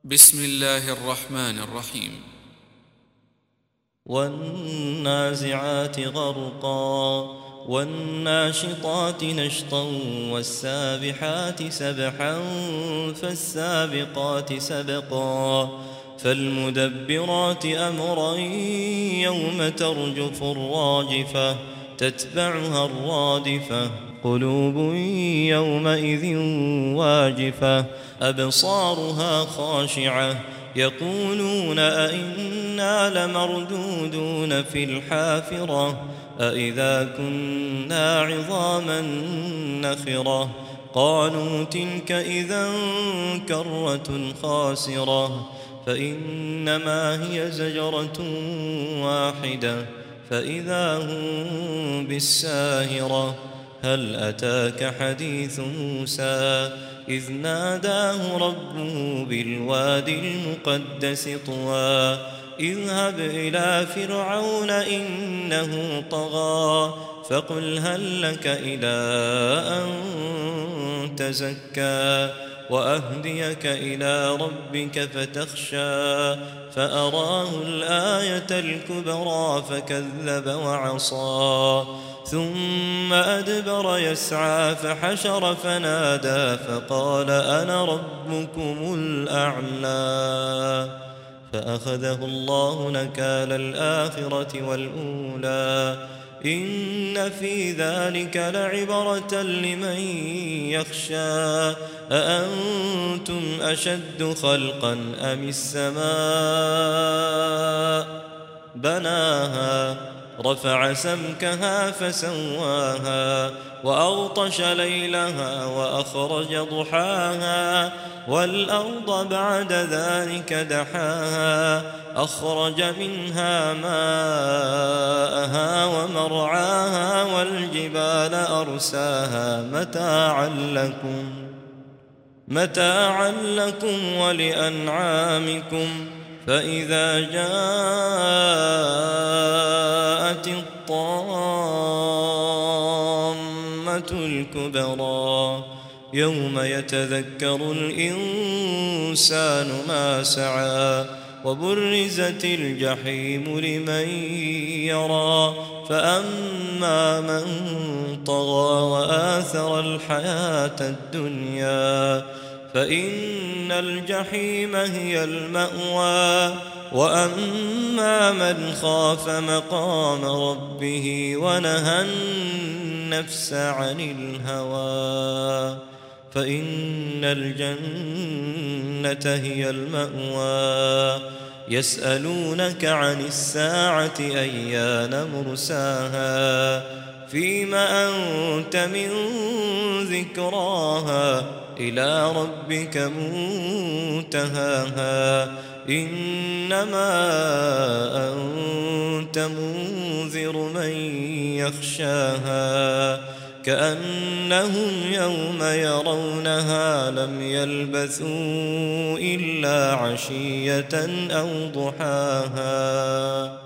بسم الله الرحمن الرحيم. والنازعات غرقا والناشطات نشطا والسابحات سبحا فالسابقات سبقا فالمدبرات أمرا يوم ترجف الراجفة تتبعها الرادفة قلوب يومئذ واجفة أبصارها خاشعة يقولون أئنا لمردودون في الحافرة أئذا كنا عظاما نخرة قالوا تلك إذا كرة خاسرة فإنما هي زجرة واحدة فإذا هم بالساهرة هل أتاك حديث موسى إذ ناداه ربه بالوادي المقدس طوى اذهب إلى فرعون إنه طغى فقل هل لك إلى أن تزكى وأهديك إلى ربك فتخشى فأراه الآية الكبرى فكذب وعصى ثم أدبر يسعى فحشر فنادى فقال أنا ربكم الأعلى فأخذه الله نكال الآخرة والأولى إن في ذلك لعبرة لمن يخشى أأنتم أشد خلقا أم السماء بناها رفع سمكها فسواها وأغطش ليلها وأخرج ضحاها والأرض بعد ذلك دحاها أخرج منها ماءها ومرعاها والجبال أرساها متاعا لكم ولأنعامكم فإذا جاءت الطامة الكبرى يوم يتذكر الإنسان ما سعى وبرزت الجحيم لمن يرى فأما من طغى وآثر الحياة الدنيا فإن الجحيم هي المأوى وأما من خاف مقام ربه ونهى النفس عن الهوى فإن الجنة هي المأوى يسألونك عن الساعة أيان مرساها فيم أنت من ذكراها إلى ربك منتهاها إنما أنت منذر من يخشاها كأنهم يوم يرونها لم يلبثوا إلا عشية أو ضحاها